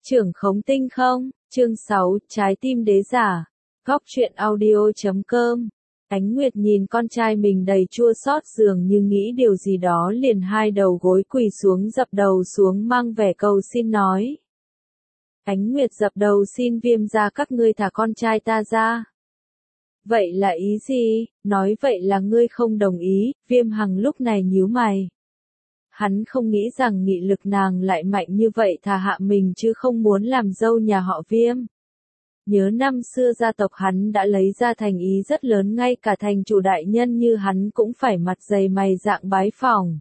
Trưởng khống tinh không, chương 6, trái tim đế giả. Góc truyện audio.com. Ánh Nguyệt nhìn con trai mình đầy chua xót dường như nghĩ điều gì đó liền hai đầu gối quỳ xuống dập đầu xuống mang vẻ cầu xin nói. Ánh Nguyệt dập đầu xin Viêm gia các ngươi thả con trai ta ra. Vậy là ý gì? Nói vậy là ngươi không đồng ý, Viêm Hằng lúc này nhíu mày. Hắn không nghĩ rằng nghị lực nàng lại mạnh như vậy thà hạ mình chứ không muốn làm dâu nhà họ Viêm. Nhớ năm xưa gia tộc hắn đã lấy ra thành ý rất lớn, ngay cả thành chủ đại nhân như hắn cũng phải mặt dày mày dạng bái phỏng.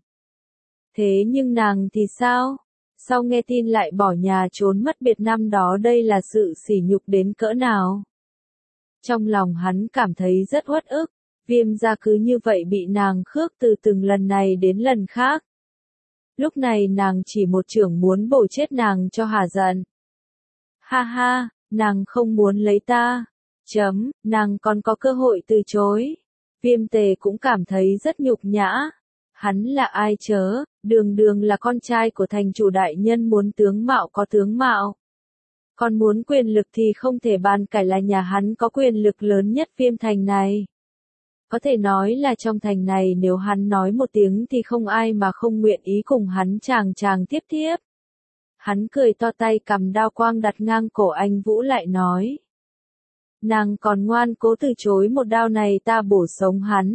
Thế nhưng nàng thì sao? Sau nghe tin lại bỏ nhà trốn mất biệt năm đó, đây là sự sỉ nhục đến cỡ nào? Trong lòng hắn cảm thấy rất uất ức, Viêm gia cứ như vậy bị nàng khước từ từng lần này đến lần khác. Lúc này nàng chỉ một chưởng muốn bổ chết nàng cho hả giận. Ha ha, nàng không muốn lấy ta. Nàng còn có cơ hội từ chối. Viêm Tề cũng cảm thấy rất nhục nhã. Hắn là ai chớ, đường đường là con trai của thành chủ đại nhân, muốn tướng mạo có tướng mạo. Còn muốn quyền lực thì không thể bàn cãi, là nhà hắn có quyền lực lớn nhất Viêm thành này. Có thể nói là trong thành này nếu hắn nói một tiếng thì không ai mà không nguyện ý cùng hắn chàng tiếp tiếp. Hắn cười to, tay cầm đao quang đặt ngang cổ anh Vũ lại nói. Nàng còn ngoan cố từ chối một đao này, ta bổ sống hắn.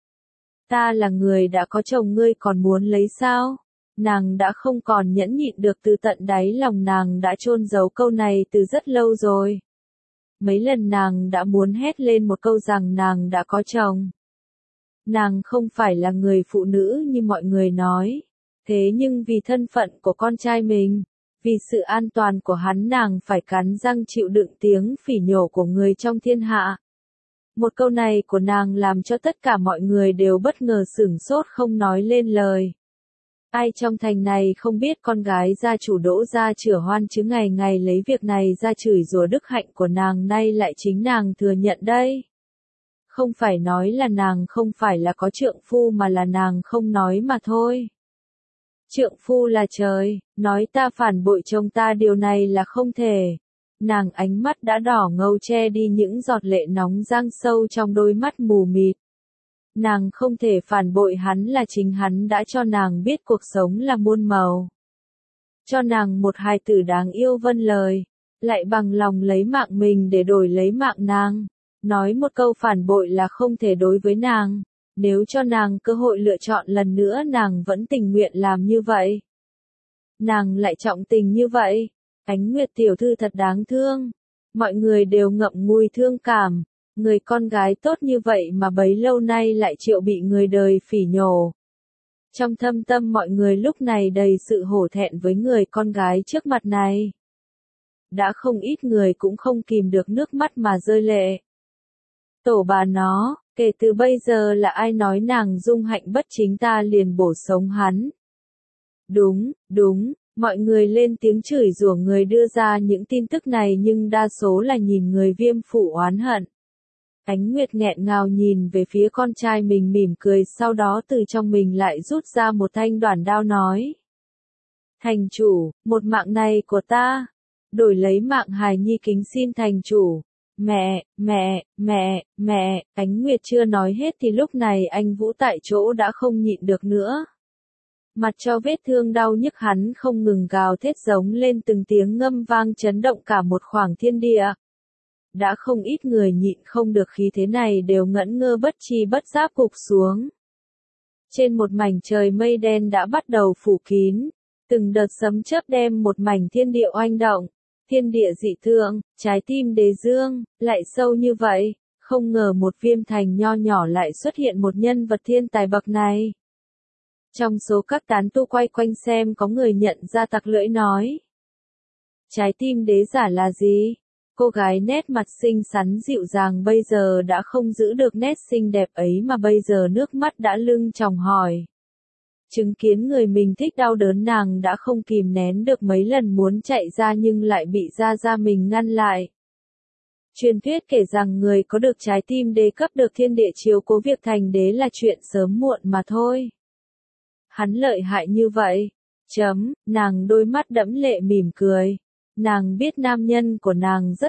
Ta là người đã có chồng, ngươi còn muốn lấy sao? Nàng đã không còn nhẫn nhịn được, từ tận đáy lòng nàng đã chôn giấu câu này từ rất lâu rồi. Mấy lần nàng đã muốn hét lên một câu rằng nàng đã có chồng. Nàng không phải là người phụ nữ như mọi người nói. Thế nhưng vì thân phận của con trai mình, vì sự an toàn của hắn, nàng phải cắn răng chịu đựng tiếng phỉ nhổ của người trong thiên hạ. Một câu này của nàng làm cho tất cả mọi người đều bất ngờ sửng sốt không nói lên lời. Ai trong thành này không biết con gái gia chủ Đỗ gia chửa hoan chứ, ngày ngày lấy việc này ra chửi rủa đức hạnh của nàng, nay lại chính nàng thừa nhận đây. Không phải nói là nàng không phải là có trượng phu, mà là nàng không nói mà thôi. Trượng phu là trời, nói ta phản bội chồng ta, điều này là không thể. Nàng ánh mắt đã đỏ ngầu che đi những giọt lệ nóng giăng sâu trong đôi mắt mù mịt. Nàng không thể phản bội hắn, là chính hắn đã cho nàng biết cuộc sống là muôn màu. Cho nàng một hài tử đáng yêu vâng lời, lại bằng lòng lấy mạng mình để đổi lấy mạng nàng. Nói một câu phản bội là không thể đối với nàng. Nếu cho nàng cơ hội lựa chọn lần nữa, nàng vẫn tình nguyện làm như vậy. Nàng lại trọng tình như vậy. Ánh Nguyệt tiểu thư thật đáng thương. Mọi người đều ngậm ngùi thương cảm. Người con gái tốt như vậy mà bấy lâu nay lại chịu bị người đời phỉ nhổ. Trong thâm tâm mọi người lúc này đầy sự hổ thẹn với người con gái trước mặt này. Đã không ít người cũng không kìm được nước mắt mà rơi lệ. Tổ bà nó, kể từ bây giờ là ai nói nàng dung hạnh bất chính, ta liền bổ sống hắn. Đúng, mọi người lên tiếng chửi rủa người đưa ra những tin tức này, nhưng đa số là nhìn người Viêm phủ oán hận. Ánh Nguyệt nghẹn ngào nhìn về phía con trai mình mỉm cười, sau đó từ trong mình lại rút ra một thanh đoản đao nói. Thành chủ, một mạng này của ta, đổi lấy mạng hài nhi, kính xin thành chủ. Mẹ, Ánh Nguyệt chưa nói hết thì lúc này anh Vũ tại chỗ đã không nhịn được nữa. Mặt cho vết thương đau nhức, hắn không ngừng gào thét giống lên, từng tiếng ngâm vang chấn động cả một khoảng thiên địa. Đã không ít người nhịn không được khí thế này đều ngẩn ngơ bất tri bất giác gục xuống. Trên một mảnh trời mây đen đã bắt đầu phủ kín, từng đợt sấm chớp đem một mảnh thiên địa oanh động. Thiên địa dị tượng, trái tim đế dương, lại sâu như vậy, không ngờ một Viêm thành nho nhỏ lại xuất hiện một nhân vật thiên tài bậc này. Trong số các tán tu quay quanh xem, có người nhận ra tặc lưỡi nói. Trái tim đế giả là gì? Cô gái nét mặt xinh xắn dịu dàng bây giờ đã không giữ được nét xinh đẹp ấy, mà bây giờ nước mắt đã lưng tròng hỏi. Chứng kiến người mình thích đau đớn, nàng đã không kìm nén được, mấy lần muốn chạy ra nhưng lại bị gia mình ngăn lại. Truyền thuyết kể rằng người có được trái tim đế cấp được thiên địa chiếu cố, việc thành đế là chuyện sớm muộn mà thôi. Hắn lợi hại như vậy. Nàng đôi mắt đẫm lệ mỉm cười. Nàng biết nam nhân của nàng rất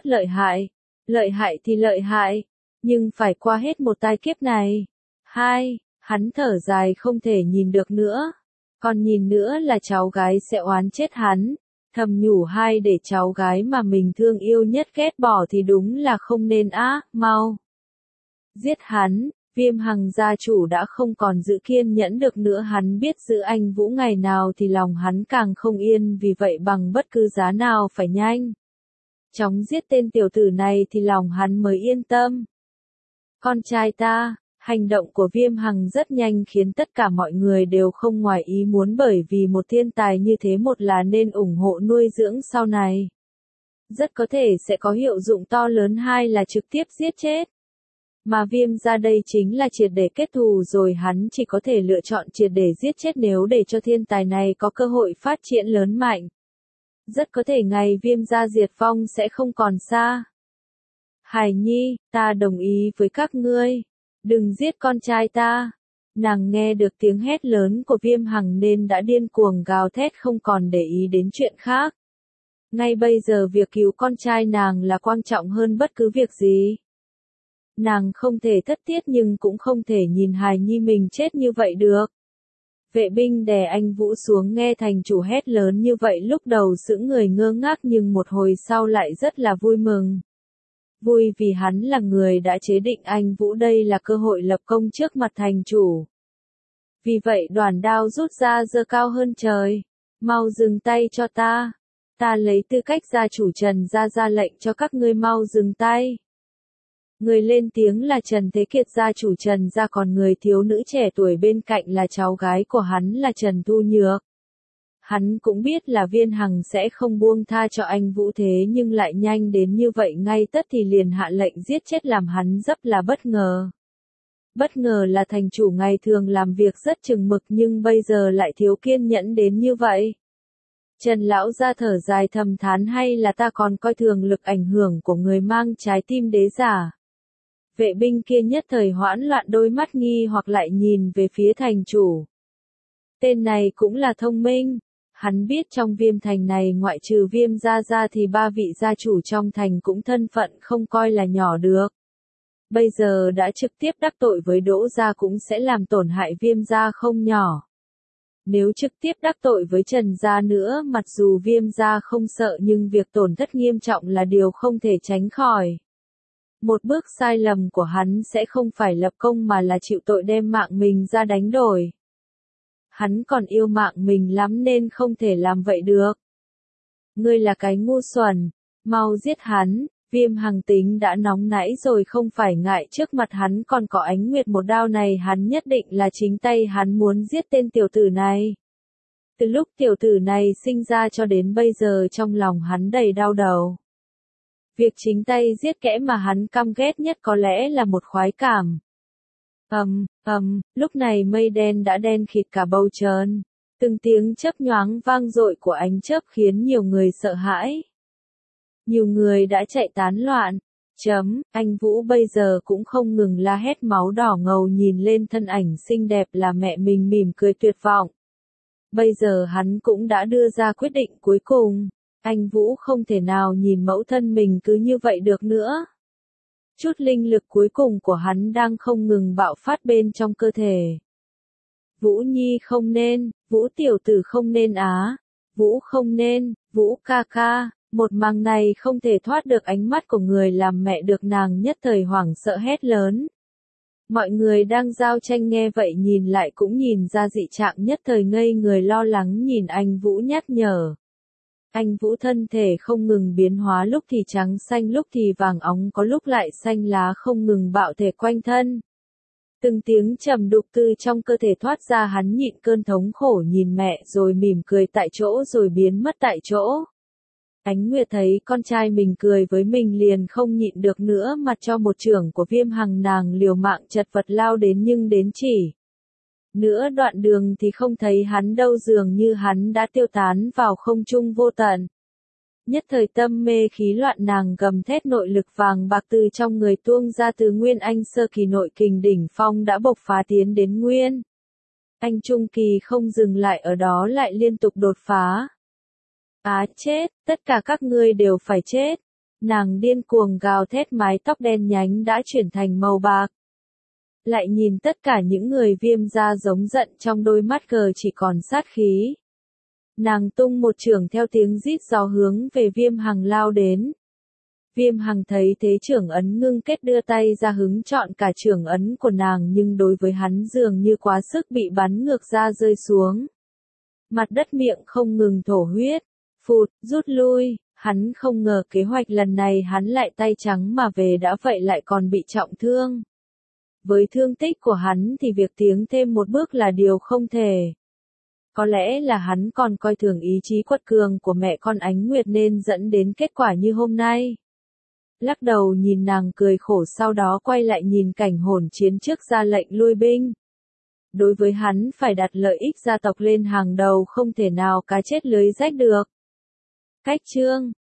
lợi hại thì lợi hại, nhưng phải qua hết một tai kiếp này. Hai, hắn thở dài không thể nhìn được nữa, còn nhìn nữa là cháu gái sẽ oán chết hắn. Thầm nhủ hai để cháu gái mà mình thương yêu nhất ghét bỏ thì đúng là không nên á, mau giết hắn. Viêm Hằng gia chủ đã không còn giữ kiên nhẫn được nữa, hắn biết giữ anh Vũ ngày nào thì lòng hắn càng không yên, vì vậy bằng bất cứ giá nào phải nhanh chóng giết tên tiểu tử này thì lòng hắn mới yên tâm. Con trai ta, hành động của Viêm Hằng rất nhanh khiến tất cả mọi người đều không ngoài ý muốn, bởi vì một thiên tài như thế, một là nên ủng hộ nuôi dưỡng sau này, rất có thể sẽ có hiệu dụng to lớn, hai là trực tiếp giết chết. Mà Viêm gia đây chính là triệt để kết thù rồi, hắn chỉ có thể lựa chọn triệt để giết chết nếu để cho thiên tài này có cơ hội phát triển lớn mạnh. Rất có thể ngày Viêm gia diệt vong sẽ không còn xa. Hải Nhi, ta đồng ý với các ngươi. Đừng giết con trai ta. Nàng nghe được tiếng hét lớn của Viêm Hằng nên đã điên cuồng gào thét, không còn để ý đến chuyện khác. Ngay bây giờ việc cứu con trai nàng là quan trọng hơn bất cứ việc gì. Nàng không thể thất tiết nhưng cũng không thể nhìn hài nhi mình chết như vậy được. Vệ binh đè anh Vũ xuống, nghe thành chủ hét lớn như vậy lúc đầu sững người ngơ ngác, nhưng một hồi sau lại rất là vui mừng. Vui vì hắn là người đã chế định anh Vũ, đây là cơ hội lập công trước mặt thành chủ. Vì vậy đoàn đao rút ra giơ cao hơn trời. Mau dừng tay cho ta. Ta lấy tư cách gia chủ Trần gia ra lệnh cho các ngươi mau dừng tay. Người lên tiếng là Trần Thế Kiệt, gia chủ Trần gia, còn người thiếu nữ trẻ tuổi bên cạnh là cháu gái của hắn là Trần Thu Nhược. Hắn cũng biết là Viên Hằng sẽ không buông tha cho anh Vũ, thế nhưng lại nhanh đến như vậy ngay tất thì liền hạ lệnh giết chết, làm hắn rất là bất ngờ. Bất ngờ là thành chủ ngày thường làm việc rất chừng mực nhưng bây giờ lại thiếu kiên nhẫn đến như vậy. Trần lão gia thở dài thầm thán, hay là ta còn coi thường lực ảnh hưởng của người mang trái tim đế giả. Vệ binh kia nhất thời hoãn loạn, đôi mắt nghi hoặc lại nhìn về phía thành chủ. Tên này cũng là thông minh. Hắn biết trong Viêm thành này ngoại trừ Viêm gia ra thì ba vị gia chủ trong thành cũng thân phận không coi là nhỏ được. Bây giờ đã trực tiếp đắc tội với Đỗ gia cũng sẽ làm tổn hại Viêm gia không nhỏ. Nếu trực tiếp đắc tội với Trần gia nữa, mặc dù Viêm gia không sợ nhưng việc tổn thất nghiêm trọng là điều không thể tránh khỏi. Một bước sai lầm của hắn sẽ không phải lập công mà là chịu tội đem mạng mình ra đánh đổi. Hắn còn yêu mạng mình lắm nên không thể làm vậy được. Ngươi là cái ngu xuẩn, mau giết hắn. Viêm Hằng tính đã nóng nảy rồi, không phải ngại trước mặt hắn còn có Ánh Nguyệt, một đao này hắn nhất định là chính tay hắn muốn giết tên tiểu tử này. Từ lúc tiểu tử này sinh ra cho đến bây giờ trong lòng hắn đầy đau đầu. Việc chính tay giết kẻ mà hắn căm ghét nhất có lẽ là một khoái cảm. Lúc này mây đen đã đen khịt cả bầu trời. Từng tiếng chớp nhoáng vang dội của ánh chớp khiến nhiều người sợ hãi. Nhiều người đã chạy tán loạn. Anh Vũ bây giờ cũng không ngừng la hét, máu đỏ ngầu nhìn lên thân ảnh xinh đẹp là mẹ mình mỉm cười tuyệt vọng. Bây giờ hắn cũng đã đưa ra quyết định cuối cùng. Anh Vũ không thể nào nhìn mẫu thân mình cứ như vậy được nữa. Chút linh lực cuối cùng của hắn đang không ngừng bạo phát bên trong cơ thể. Vũ Nhi không nên, Vũ tiểu tử không nên á, Vũ không nên, Vũ ca ca. Một màn này không thể thoát được ánh mắt của người làm mẹ được, nàng nhất thời hoảng sợ hét lớn. Mọi người đang giao tranh nghe vậy nhìn lại cũng nhìn ra dị trạng, nhất thời ngây người lo lắng nhìn anh Vũ nhắc nhở. Anh Vũ thân thể không ngừng biến hóa, lúc thì trắng xanh lúc thì vàng óng, có lúc lại xanh lá không ngừng bạo thể quanh thân. Từng tiếng trầm đục từ trong cơ thể thoát ra, hắn nhịn cơn thống khổ nhìn mẹ rồi mỉm cười tại chỗ rồi biến mất tại chỗ. Ánh Nguyệt thấy con trai mình cười với mình liền không nhịn được nữa, mặt cho một chưởng của Viêm Hằng, nàng liều mạng chật vật lao đến nhưng đến chỉ nữa đoạn đường thì không thấy hắn đâu, dường như hắn đã tiêu tán vào không trung vô tận. Nhất thời tâm mê khí loạn, nàng gầm thét, nội lực vàng bạc từ trong người tuông ra, từ Nguyên Anh sơ kỳ nội kình đỉnh phong đã bộc phá tiến đến Nguyên Anh trung kỳ, không dừng lại ở đó lại liên tục đột phá. Á chết, tất cả các ngươi đều phải chết. Nàng điên cuồng gào thét, mái tóc đen nhánh đã chuyển thành màu bạc. Lại nhìn tất cả những người Viêm gia giống giận, trong đôi mắt cờ chỉ còn sát khí. Nàng tung một chưởng theo tiếng rít gió hướng về Viêm Hằng lao đến. Viêm Hằng thấy thế chưởng ấn ngưng kết, đưa tay ra hứng chọn cả chưởng ấn của nàng, nhưng đối với hắn dường như quá sức, bị bắn ngược ra rơi xuống. Mặt đất miệng không ngừng thổ huyết. Phụt, rút lui. Hắn không ngờ kế hoạch lần này hắn lại tay trắng mà về, đã vậy lại còn bị trọng thương. Với thương tích của hắn thì việc tiến thêm một bước là điều không thể. Có lẽ là hắn còn coi thường ý chí quật cường của mẹ con Ánh Nguyệt nên dẫn đến kết quả như hôm nay. Lắc đầu nhìn nàng cười khổ, sau đó quay lại nhìn cảnh hồn chiến trước ra lệnh lui binh. Đối với hắn, phải đặt lợi ích gia tộc lên hàng đầu, không thể nào cá chết lưới rách được. Cách chương